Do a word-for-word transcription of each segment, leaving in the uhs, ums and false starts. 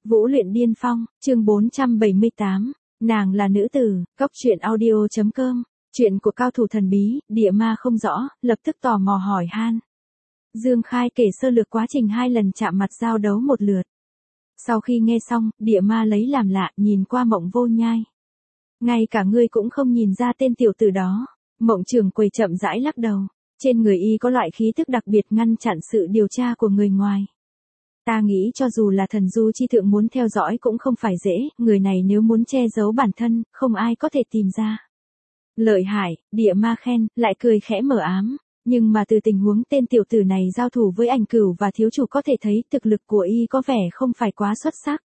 Vũ luyện điên phong, chương bốn trăm bảy mươi tám, nàng là nữ tử, cốc truyện audio.com, chuyện của cao thủ thần bí, địa ma không rõ, lập tức tò mò hỏi han. Dương Khai kể sơ lược quá trình hai lần chạm mặt giao đấu một lượt. Sau khi nghe xong, địa ma lấy làm lạ, nhìn qua Mộng Vô Nhai. Ngay cả ngươi cũng không nhìn ra tên tiểu tử đó. Mộng Trường Quầy chậm rãi lắc đầu. Trên người y có loại khí tức đặc biệt ngăn chặn sự điều tra của người ngoài. Ta nghĩ cho dù là thần du chi thượng muốn theo dõi cũng không phải dễ, người này nếu muốn che giấu bản thân, không ai có thể tìm ra. Lợi hại, địa ma khen, lại cười khẽ mở ám. Nhưng mà từ tình huống tên tiểu tử này giao thủ với Ảnh Cửu và thiếu chủ có thể thấy thực lực của y có vẻ không phải quá xuất sắc.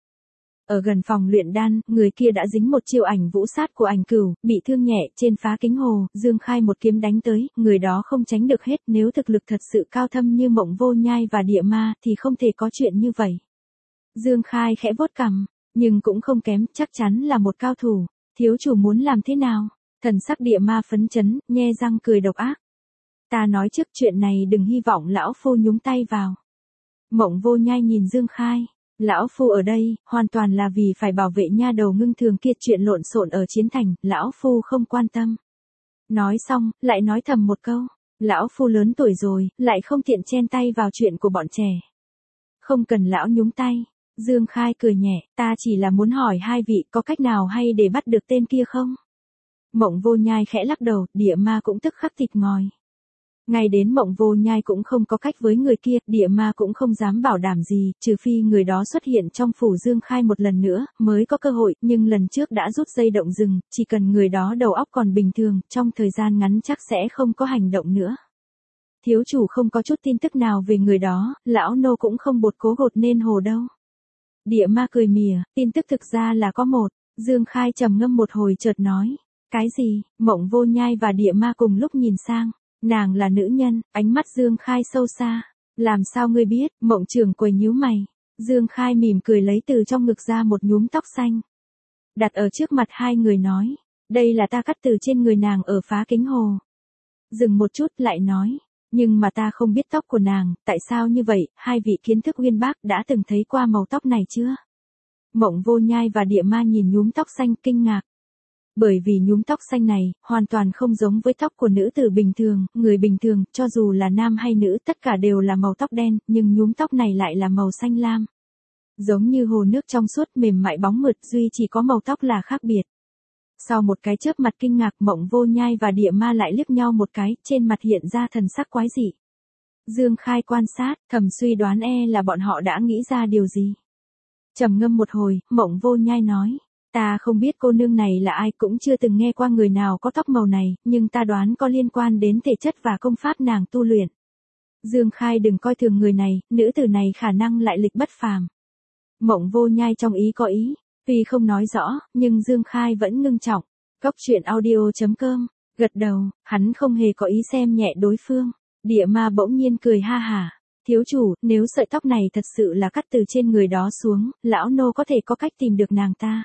Ở gần phòng luyện đan, người kia đã dính một chiêu ảnh vũ sát của Ảnh Cửu, bị thương nhẹ trên phá kính hồ, Dương Khai một kiếm đánh tới, người đó không tránh được hết, nếu thực lực thật sự cao thâm như Mộng Vô Nhai và địa ma thì không thể có chuyện như vậy. Dương Khai khẽ vuốt cằm, nhưng cũng không kém, chắc chắn là một cao thủ, thiếu chủ muốn làm thế nào? Thần sắc địa ma phấn chấn, nhe răng cười độc ác. Ta nói trước chuyện này đừng hy vọng lão phu nhúng tay vào. Mộng Vô Nhai nhìn Dương Khai. Lão phu ở đây, hoàn toàn là vì phải bảo vệ nha đầu ngưng thường kia, chuyện lộn xộn ở chiến thành, lão phu không quan tâm. Nói xong, lại nói thầm một câu. Lão phu lớn tuổi rồi, lại không tiện chen tay vào chuyện của bọn trẻ. Không cần lão nhúng tay. Dương Khai cười nhẹ, ta chỉ là muốn hỏi hai vị có cách nào hay để bắt được tên kia không? Mộng Vô Nhai khẽ lắc đầu, địa ma cũng tức khắc thịt ngòi. Ngay đến Mộng Vô Nhai cũng không có cách với người kia, địa ma cũng không dám bảo đảm gì, trừ phi người đó xuất hiện trong phủ Dương Khai một lần nữa, mới có cơ hội, nhưng lần trước đã rút dây động rừng, chỉ cần người đó đầu óc còn bình thường, trong thời gian ngắn chắc sẽ không có hành động nữa. Thiếu chủ không có chút tin tức nào về người đó, lão nô cũng không bột cố gột nên hồ đâu. Địa ma cười mỉa, tin tức thực ra là có một, Dương Khai trầm ngâm một hồi chợt nói, cái gì? Mộng Vô Nhai và địa ma cùng lúc nhìn sang. Nàng là nữ nhân, ánh mắt Dương Khai sâu xa. Làm sao ngươi biết? Mộng Trường Quầy nhíu mày. Dương Khai mỉm cười lấy từ trong ngực ra một nhúm tóc xanh. Đặt ở trước mặt hai người nói. Đây là ta cắt từ trên người nàng ở phá kính hồ. Dừng một chút lại nói. Nhưng mà ta không biết tóc của nàng, tại sao như vậy? Hai vị kiến thức uyên bác đã từng thấy qua màu tóc này chưa? Mộng Vô Nhai và địa ma nhìn nhúm tóc xanh kinh ngạc. Bởi vì nhúm tóc xanh này, hoàn toàn không giống với tóc của nữ tử bình thường, người bình thường, cho dù là nam hay nữ, tất cả đều là màu tóc đen, nhưng nhúm tóc này lại là màu xanh lam. Giống như hồ nước trong suốt mềm mại bóng mượt, duy chỉ có màu tóc là khác biệt. Sau một cái chớp mặt kinh ngạc, Mộng Vô Nhai và địa ma lại liếc nhau một cái, trên mặt hiện ra thần sắc quái dị. Dương Khai quan sát, thầm suy đoán e là bọn họ đã nghĩ ra điều gì. Trầm ngâm một hồi, Mộng Vô Nhai nói. Ta không biết cô nương này là ai, cũng chưa từng nghe qua người nào có tóc màu này, nhưng ta đoán có liên quan đến thể chất và công pháp nàng tu luyện. Dương Khai đừng coi thường người này, nữ tử này khả năng lại lịch bất phàm. Mộng Vô Nhai trong ý có ý, tuy không nói rõ, nhưng Dương Khai vẫn ngưng trọng. Cốc truyện audio.com, gật đầu, hắn không hề có ý xem nhẹ đối phương. Địa ma bỗng nhiên cười ha hả. Thiếu chủ, nếu sợi tóc này thật sự là cắt từ trên người đó xuống, lão nô có thể có cách tìm được nàng ta.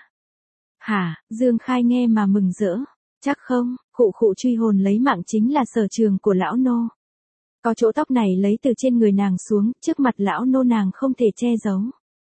Hả? Dương Khai nghe mà mừng rỡ. Chắc không, khụ khụ truy hồn lấy mạng chính là sở trường của lão nô. Có chỗ tóc này lấy từ trên người nàng xuống, trước mặt lão nô nàng không thể che giấu.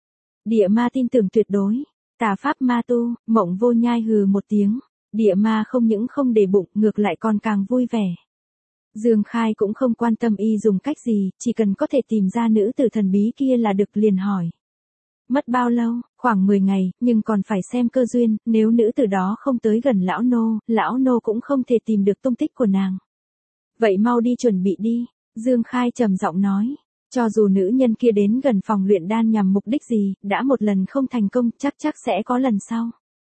Địa ma tin tưởng tuyệt đối. Tà pháp ma tu, Mộng Vô Nhai hừ một tiếng. Địa ma không những không để bụng, ngược lại còn càng vui vẻ. Dương Khai cũng không quan tâm y dùng cách gì, chỉ cần có thể tìm ra nữ tử thần bí kia là được, liền hỏi. Mất bao lâu? Khoảng mười ngày, nhưng còn phải xem cơ duyên, nếu nữ tử đó không tới gần lão nô, lão nô cũng không thể tìm được tung tích của nàng. Vậy mau đi chuẩn bị đi, Dương Khai trầm giọng nói. Cho dù nữ nhân kia đến gần phòng luyện đan nhằm mục đích gì, đã một lần không thành công, chắc chắc sẽ có lần sau.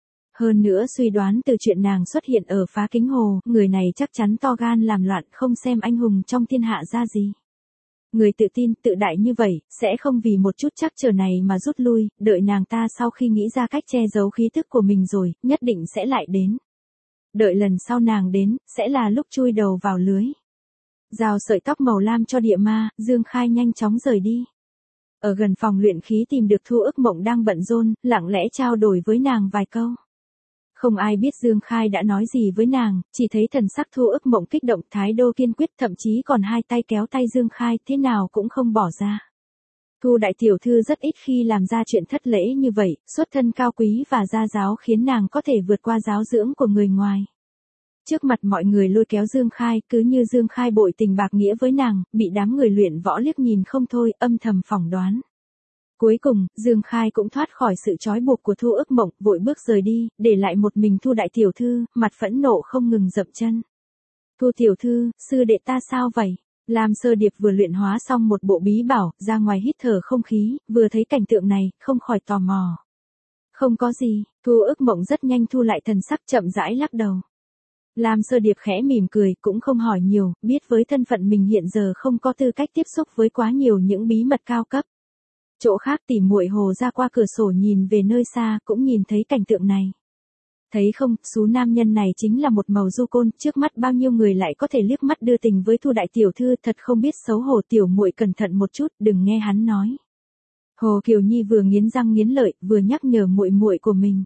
Hơn nữa suy đoán từ chuyện nàng xuất hiện ở phá kính hồ, người này chắc chắn to gan làm loạn, không xem anh hùng trong thiên hạ ra gì. Người tự tin, tự đại như vậy, sẽ không vì một chút trắc trở này mà rút lui, đợi nàng ta sau khi nghĩ ra cách che giấu khí tức của mình rồi, nhất định sẽ lại đến. Đợi lần sau nàng đến, sẽ là lúc chui đầu vào lưới. Giao sợi tóc màu lam cho địa ma, Dương Khai nhanh chóng rời đi. Ở gần phòng luyện khí tìm được Thu Ức Mộng đang bận rộn, lặng lẽ trao đổi với nàng vài câu. Không ai biết Dương Khai đã nói gì với nàng, chỉ thấy thần sắc Thu Ức Mộng kích động, thái độ kiên quyết, thậm chí còn hai tay kéo tay Dương Khai, thế nào cũng không bỏ ra. Thu đại tiểu thư rất ít khi làm ra chuyện thất lễ như vậy, xuất thân cao quý và gia giáo khiến nàng có thể vượt qua giáo dưỡng của người ngoài. Trước mặt mọi người lôi kéo Dương Khai, cứ như Dương Khai bội tình bạc nghĩa với nàng, bị đám người luyện võ liếc nhìn không thôi, âm thầm phỏng đoán. Cuối cùng, Dương Khai cũng thoát khỏi sự trói buộc của Thu Ước Mộng, vội bước rời đi, để lại một mình Thu đại tiểu thư, mặt phẫn nộ không ngừng dậm chân. Thu tiểu thư, sư đệ ta sao vậy? Lam Sơ Điệp vừa luyện hóa xong một bộ bí bảo, ra ngoài hít thở không khí, vừa thấy cảnh tượng này, không khỏi tò mò. Không có gì, Thu Ước Mộng rất nhanh thu lại thần sắc, chậm rãi lắc đầu. Lam Sơ Điệp khẽ mỉm cười, cũng không hỏi nhiều, biết với thân phận mình hiện giờ không có tư cách tiếp xúc với quá nhiều những bí mật cao cấp. Chỗ khác tỉ muội Hồ ra qua cửa sổ nhìn về nơi xa, cũng nhìn thấy cảnh tượng này. Thấy không, số nam nhân này chính là một màu du côn, trước mắt bao nhiêu người lại có thể liếc mắt đưa tình với Thu đại tiểu thư, thật không biết xấu hổ. Tiểu muội cẩn thận một chút, đừng nghe hắn nói. Hồ Kiều Nhi vừa nghiến răng nghiến lợi, vừa nhắc nhở muội muội của mình.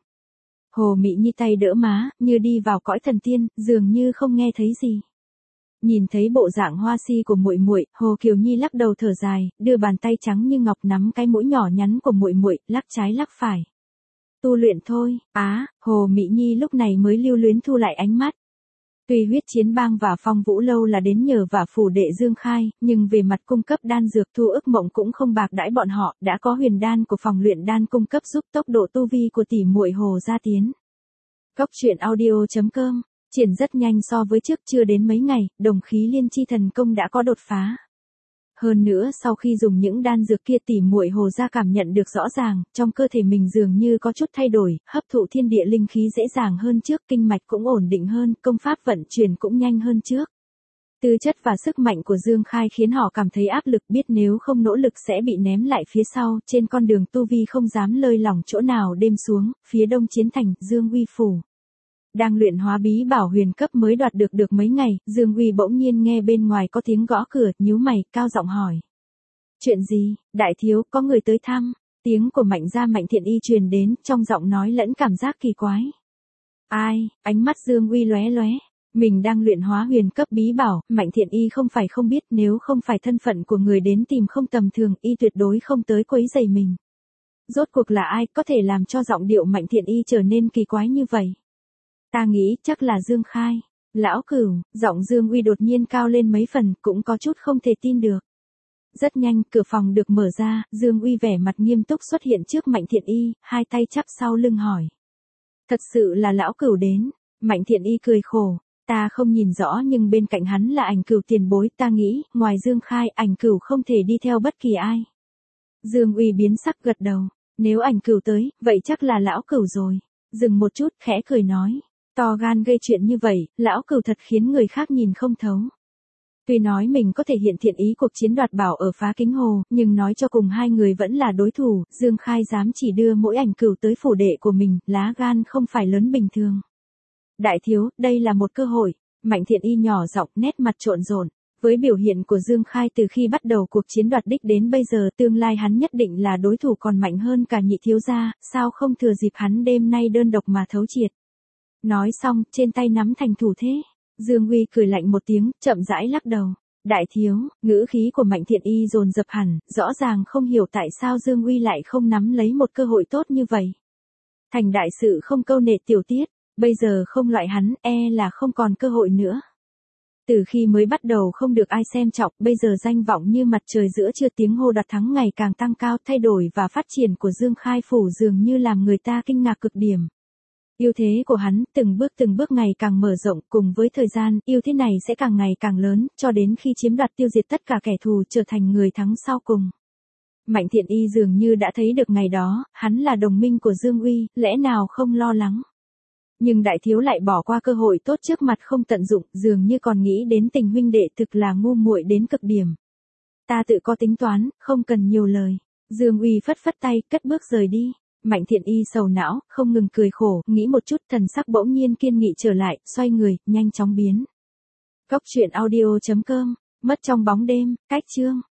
Hồ Mị Nhi tay đỡ má, như đi vào cõi thần tiên, dường như không nghe thấy gì. Nhìn thấy bộ dạng hoa si của muội muội, Hồ Kiều Nhi lắc đầu thở dài, đưa bàn tay trắng như ngọc nắm cái mũi nhỏ nhắn của muội muội, lắc trái lắc phải. Tu luyện thôi. Á, Hồ Mị Nhi lúc này mới lưu luyến thu lại ánh mắt. Tuy Huyết Chiến Bang và Phong Vũ Lâu là đến nhờ vả phủ đệ Dương Khai, nhưng về mặt cung cấp đan dược Thu Ước Mộng cũng không bạc đãi bọn họ, đã có huyền đan của phòng luyện đan cung cấp giúp tốc độ tu vi của tỷ muội Hồ gia tiến. Cốc truyện audio chấm com, triển rất nhanh so với trước, chưa đến mấy ngày, đồng khí liên chi thần công đã có đột phá. Hơn nữa sau khi dùng những đan dược kia tỷ muội Hồ gia cảm nhận được rõ ràng, trong cơ thể mình dường như có chút thay đổi, hấp thụ thiên địa linh khí dễ dàng hơn trước, kinh mạch cũng ổn định hơn, công pháp vận chuyển cũng nhanh hơn trước. Tư chất và sức mạnh của Dương Khai khiến họ cảm thấy áp lực, biết nếu không nỗ lực sẽ bị ném lại phía sau, trên con đường tu vi không dám lơi lỏng chỗ nào. Đêm xuống, phía đông chiến thành, Dương Uy phủ. Đang luyện hóa bí bảo huyền cấp mới đoạt được được mấy ngày, Dương Uy bỗng nhiên nghe bên ngoài có tiếng gõ cửa, nhíu mày, cao giọng hỏi. Chuyện gì, đại thiếu, có người tới thăm. Tiếng của Mạnh gia Mạnh Thiện Y truyền đến, trong giọng nói lẫn cảm giác kỳ quái. Ai, ánh mắt Dương Uy lóe lóe. Mình đang luyện hóa huyền cấp bí bảo, Mạnh Thiện Y không phải không biết, nếu không phải thân phận của người đến tìm không tầm thường, y tuyệt đối không tới quấy rầy mình. Rốt cuộc là ai có thể làm cho giọng điệu Mạnh Thiện Y trở nên kỳ quái như vậy? Ta nghĩ chắc là Dương Khai. Lão Cửu, giọng Dương Uy đột nhiên cao lên mấy phần, cũng có chút không thể tin được. Rất nhanh, cửa phòng được mở ra, Dương Uy vẻ mặt nghiêm túc xuất hiện trước Mạnh Thiện Y, hai tay chắp sau lưng hỏi. Thật sự là Lão Cửu đến. Mạnh Thiện Y cười khổ. Ta không nhìn rõ nhưng bên cạnh hắn là Ảnh Cửu tiền bối, ta nghĩ, ngoài Dương Khai, Ảnh Cửu không thể đi theo bất kỳ ai. Dương Uy biến sắc gật đầu. Nếu Ảnh Cửu tới, vậy chắc là Lão Cửu rồi. Dừng một chút, khẽ cười nói. To gan gây chuyện như vậy, Lão Cửu thật khiến người khác nhìn không thấu. Tuy nói mình có thể hiện thiện ý cuộc chiến đoạt bảo ở Phá Kính Hồ, nhưng nói cho cùng hai người vẫn là đối thủ, Dương Khai dám chỉ đưa mỗi Ảnh Cửu tới phủ đệ của mình, lá gan không phải lớn bình thường. Đại thiếu, đây là một cơ hội. Mạnh Thiện Y nhỏ giọng, nét mặt trộn rộn. Với biểu hiện của Dương Khai từ khi bắt đầu cuộc chiến đoạt đích đến bây giờ, tương lai hắn nhất định là đối thủ còn mạnh hơn cả Nhị thiếu gia, sao không thừa dịp hắn đêm nay đơn độc mà thấu triệt. Nói xong, trên tay nắm thành thủ thế. Dương Uy cười lạnh một tiếng, chậm rãi lắc đầu. Đại thiếu, ngữ khí của Mạnh Thiện Y dồn dập hẳn, rõ ràng không hiểu tại sao Dương Uy lại không nắm lấy một cơ hội tốt như vậy. Thành đại sự không câu nệ tiểu tiết. Bây giờ không loại hắn, e là không còn cơ hội nữa. Từ khi mới bắt đầu không được ai xem trọng, bây giờ danh vọng như mặt trời giữa trưa, tiếng hô đoạt thắng ngày càng tăng cao, thay đổi và phát triển của Dương Khai phủ dường như làm người ta kinh ngạc cực điểm. Ưu thế của hắn, từng bước từng bước ngày càng mở rộng, cùng với thời gian, ưu thế này sẽ càng ngày càng lớn, cho đến khi chiếm đoạt tiêu diệt tất cả kẻ thù, trở thành người thắng sau cùng. Mạnh Thiện Y dường như đã thấy được ngày đó, hắn là đồng minh của Dương Uy, lẽ nào không lo lắng. Nhưng đại thiếu lại bỏ qua cơ hội tốt trước mặt không tận dụng, dường như còn nghĩ đến tình huynh đệ, thực là ngu muội đến cực điểm. Ta tự có tính toán, không cần nhiều lời. Dương Uy phất phất tay, cất bước rời đi. Mạnh Thiện Y sầu não, không ngừng cười khổ, nghĩ một chút, thần sắc bỗng nhiên kiên nghị trở lại, xoay người, nhanh chóng biến. Cốc truyện audio chấm com, mất trong bóng đêm, cách chương.